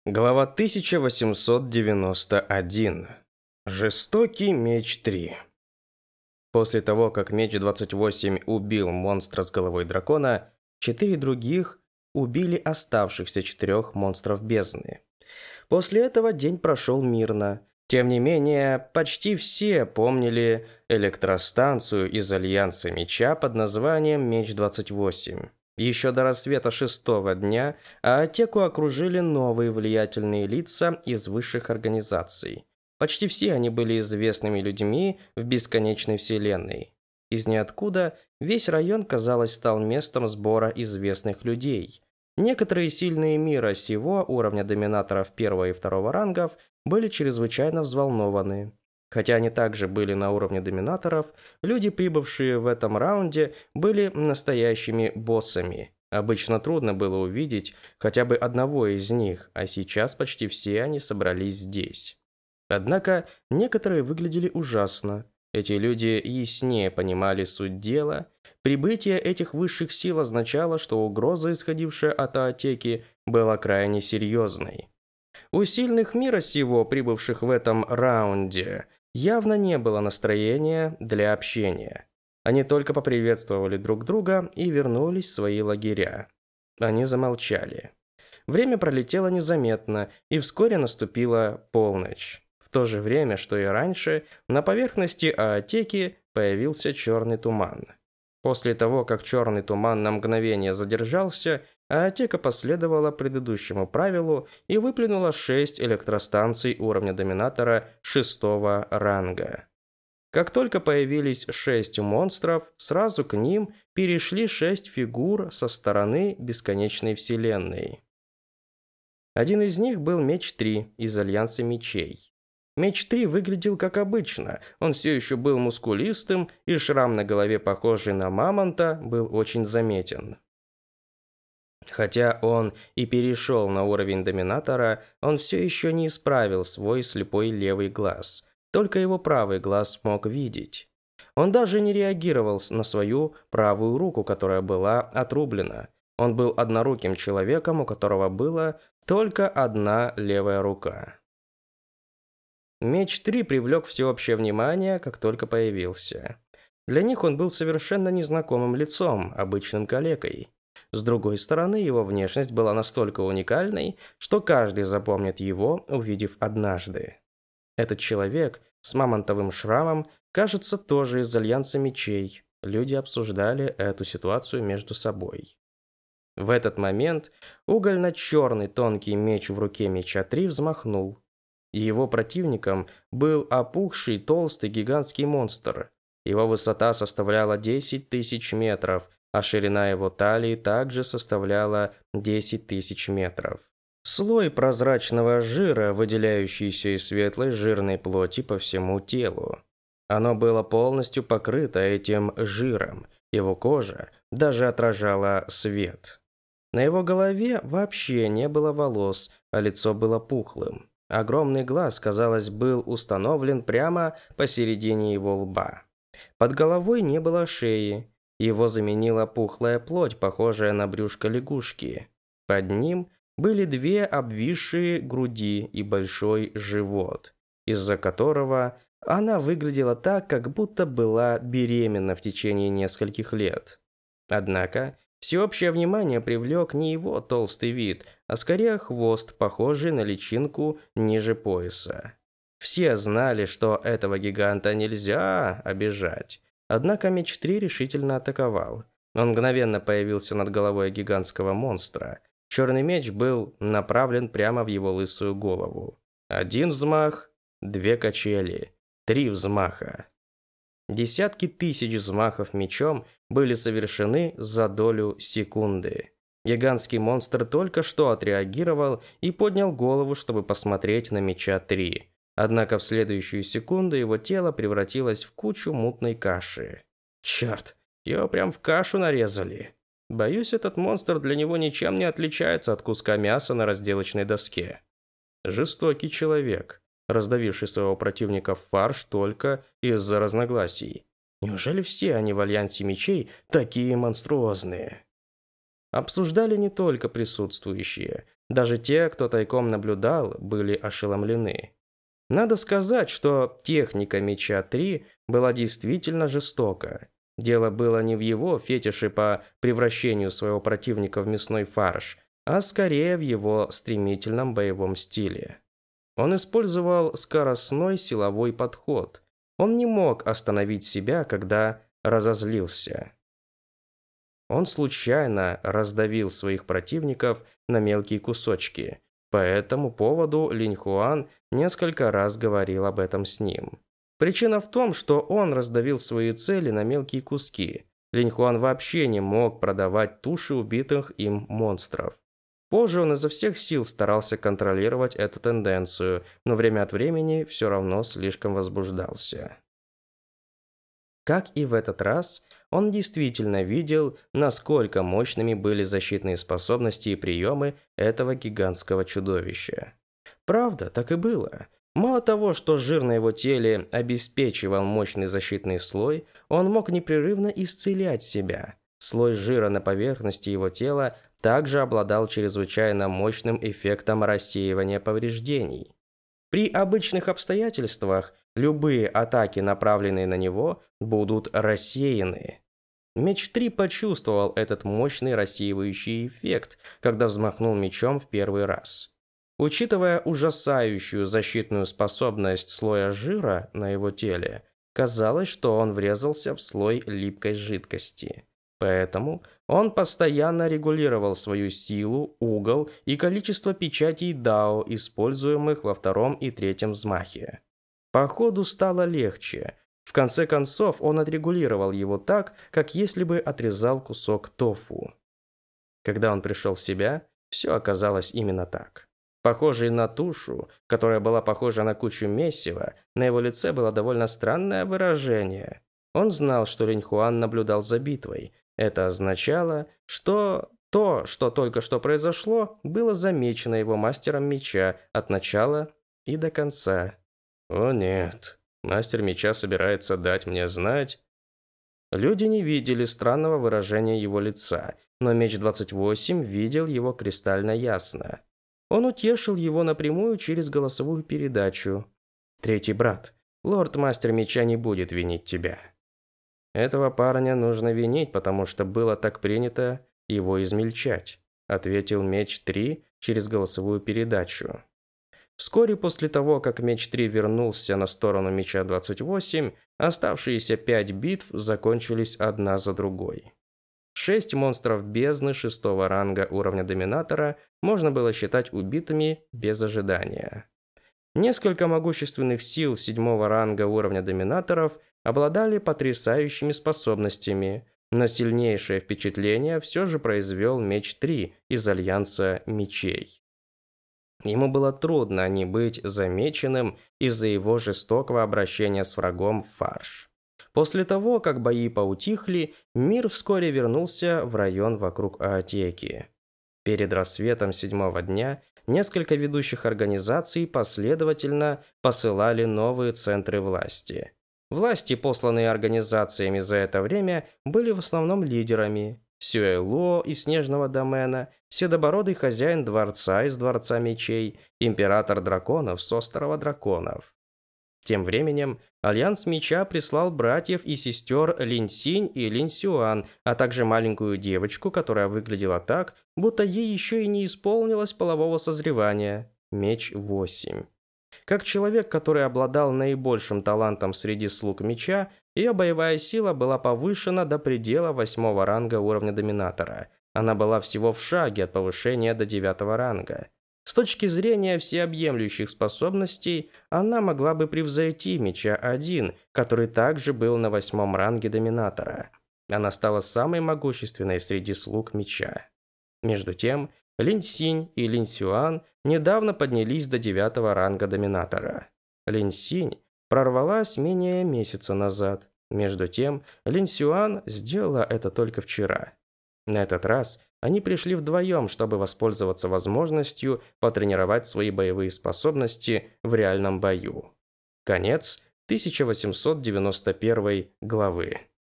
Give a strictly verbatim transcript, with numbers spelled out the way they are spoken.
Глава тысяча восемьсот девяносто один. Жестокий меч три. После того, как меч двадцать восемь убил монстра с головой дракона, четыре других убили оставшихся четырех монстров бездны. После этого день прошел мирно. Тем не менее, почти все помнили электростанцию из Альянса Меча под названием Меч двадцать восемь. Еще до рассвета шестого дня Аатеку окружили новые влиятельные лица из высших организаций. Почти все они были известными людьми в бесконечной вселенной. Из ниоткуда весь район, казалось, стал местом сбора известных людей. Некоторые сильные мира сего уровня доминаторов первого и второго рангов были чрезвычайно взволнованы. Хотя они также были на уровне доминаторов, люди, прибывшие в этом раунде, были настоящими боссами. Обычно трудно было увидеть хотя бы одного из них, а сейчас почти все они собрались здесь. Однако некоторые выглядели ужасно. Эти люди яснее понимали суть дела. Прибытие этих высших сил означало, что угроза, исходившая от Аатеки, была крайне серьезной. У сильных мира сего, прибывших в этом раунде, явно не было настроения для общения. Они только поприветствовали друг друга и вернулись в свои лагеря. Они замолчали. Время пролетело незаметно, и вскоре наступила полночь. В то же время, что и раньше, на поверхности Аатеки появился черный туман. После того, как черный туман на мгновение задержался, Аатека последовала предыдущему правилу и выплюнула шесть электростанций уровня доминатора шестого ранга. Как только появились шесть монстров, сразу к ним перешли шесть фигур со стороны бесконечной вселенной. Один из них был Меч три из Альянса Мечей. Меч три выглядел как обычно, он все еще был мускулистым, и шрам на голове, похожий на мамонта, был очень заметен. Хотя он и перешел на уровень доминатора, он все еще не исправил свой слепой левый глаз. Только его правый глаз мог видеть. Он даже не реагировал на свою правую руку, которая была отрублена. Он был одноруким человеком, у которого была только одна левая рука. Меч три привлек всеобщее внимание, как только появился. Для них он был совершенно незнакомым лицом, обычным калекой. С другой стороны, его внешность была настолько уникальной, что каждый запомнит его, увидев однажды. Этот человек с мамонтовым шрамом, кажется, тоже из Альянса Мечей. Люди обсуждали эту ситуацию между собой. В этот момент угольно-черный тонкий меч в руке Меча три взмахнул. Его противником был опухший толстый гигантский монстр. Его высота составляла десять тысяч метров, а ширина его талии также составляла десять тысяч метров. Слой прозрачного жира, выделяющийся из светлой жирной плоти по всему телу. Оно было полностью покрыто этим жиром, его кожа даже отражала свет. На его голове вообще не было волос, а лицо было пухлым. Огромный глаз, казалось, был установлен прямо посередине его лба. Под головой не было шеи. Его заменила пухлая плоть, похожая на брюшко лягушки. Под ним были две обвисшие груди и большой живот, из-за которого она выглядела так, как будто была беременна в течение нескольких лет. Однако всеобщее внимание привлек не его толстый вид, а скорее хвост, похожий на личинку ниже пояса. Все знали, что этого гиганта нельзя обижать. Однако Меч три решительно атаковал. Он мгновенно появился над головой гигантского монстра. Черный меч был направлен прямо в его лысую голову. Один взмах, две качели, три взмаха. Десятки тысяч взмахов мечом были совершены за долю секунды. Гигантский монстр только что отреагировал и поднял голову, чтобы посмотреть на Меча три. Однако в следующую секунду его тело превратилось в кучу мутной каши. Черт, его прям в кашу нарезали. Боюсь, этот монстр для него ничем не отличается от куска мяса на разделочной доске. Жестокий человек, раздавивший своего противника в фарш только из-за разногласий. Неужели все они в Альянсе Мечей такие монструозные? Обсуждали не только присутствующие. Даже те, кто тайком наблюдал, были ошеломлены. Надо сказать, что техника меча три была действительно жестока. Дело было не в его фетише по превращению своего противника в мясной фарш, а скорее в его стремительном боевом стиле. Он использовал скоростной силовой подход. Он не мог остановить себя, когда разозлился. Он случайно раздавил своих противников на мелкие кусочки. По этому поводу Линь Хуан несколько раз говорил об этом с ним. Причина в том, что он раздавил свои цели на мелкие куски. Линь Хуан вообще не мог продавать туши убитых им монстров. Позже он изо всех сил старался контролировать эту тенденцию, но время от времени все равно слишком возбуждался. Как и в этот раз, он действительно видел, насколько мощными были защитные способности и приемы этого гигантского чудовища. Правда, так и было. Мало того, что жир на его теле обеспечивал мощный защитный слой, он мог непрерывно исцелять себя. Слой жира на поверхности его тела также обладал чрезвычайно мощным эффектом рассеивания повреждений. При обычных обстоятельствах любые атаки, направленные на него, будут рассеяны. Меч три почувствовал этот мощный рассеивающий эффект, когда взмахнул мечом в первый раз. Учитывая ужасающую защитную способность слоя жира на его теле, казалось, что он врезался в слой липкой жидкости. Поэтому он постоянно регулировал свою силу, угол и количество печатей дао, используемых во втором и третьем взмахе. По ходу стало легче. В конце концов, он отрегулировал его так, как если бы отрезал кусок тофу. Когда он пришел в себя, все оказалось именно так. Похожий на тушу, которая была похожа на кучу месива, на его лице было довольно странное выражение. Он знал, что Линь Хуан наблюдал за битвой. Это означало, что то, что только что произошло, было замечено его мастером меча от начала и до конца. «О нет, мастер меча собирается дать мне знать». Люди не видели странного выражения его лица, но меч двадцать восемь видел его кристально ясно. Он утешил его напрямую через голосовую передачу. «Третий брат, лорд-мастер меча не будет винить тебя. Этого парня нужно винить, потому что было так принято его измельчать», ответил меч три через голосовую передачу. Вскоре после того, как меч три вернулся на сторону меча двадцать восемь, оставшиеся пять битв закончились одна за другой. Шесть монстров бездны шестого ранга уровня доминатора можно было считать убитыми без ожидания. Несколько могущественных сил седьмого ранга уровня доминаторов обладали потрясающими способностями, но сильнейшее впечатление все же произвел меч три из Альянса мечей. Ему было трудно не быть замеченным из-за его жестокого обращения с врагом в фарш. После того, как бои поутихли, мир вскоре вернулся в район вокруг Аотеки. Перед рассветом седьмого дня несколько ведущих организаций последовательно посылали новые центры власти. Власти, посланные организациями за это время, были в основном лидерами. Сюэлуо из Снежного домена, седобородый хозяин дворца из Дворца мечей, император драконов с острова драконов. Тем временем Альянс меча прислал братьев и сестер Линь Синь и Линь Сюан, а также маленькую девочку, которая выглядела так, будто ей еще и не исполнилось полового созревания. Меч восемь. Как человек, который обладал наибольшим талантом среди слуг меча, ее боевая сила была повышена до предела восьмого ранга уровня доминатора. Она была всего в шаге от повышения до девятого ранга. С точки зрения всеобъемлющих способностей, она могла бы превзойти меча один, который также был на восьмом ранге доминатора. Она стала самой могущественной среди слуг меча. Между тем, Линь Синь и Линь Сюан недавно поднялись до девятого ранга доминатора. Линь Синь прорвалась менее месяца назад. Между тем, Линь Сюан сделала это только вчера. На этот раз они пришли вдвоем, чтобы воспользоваться возможностью потренировать свои боевые способности в реальном бою. Конец тысяча восемьсот девяносто первой главы.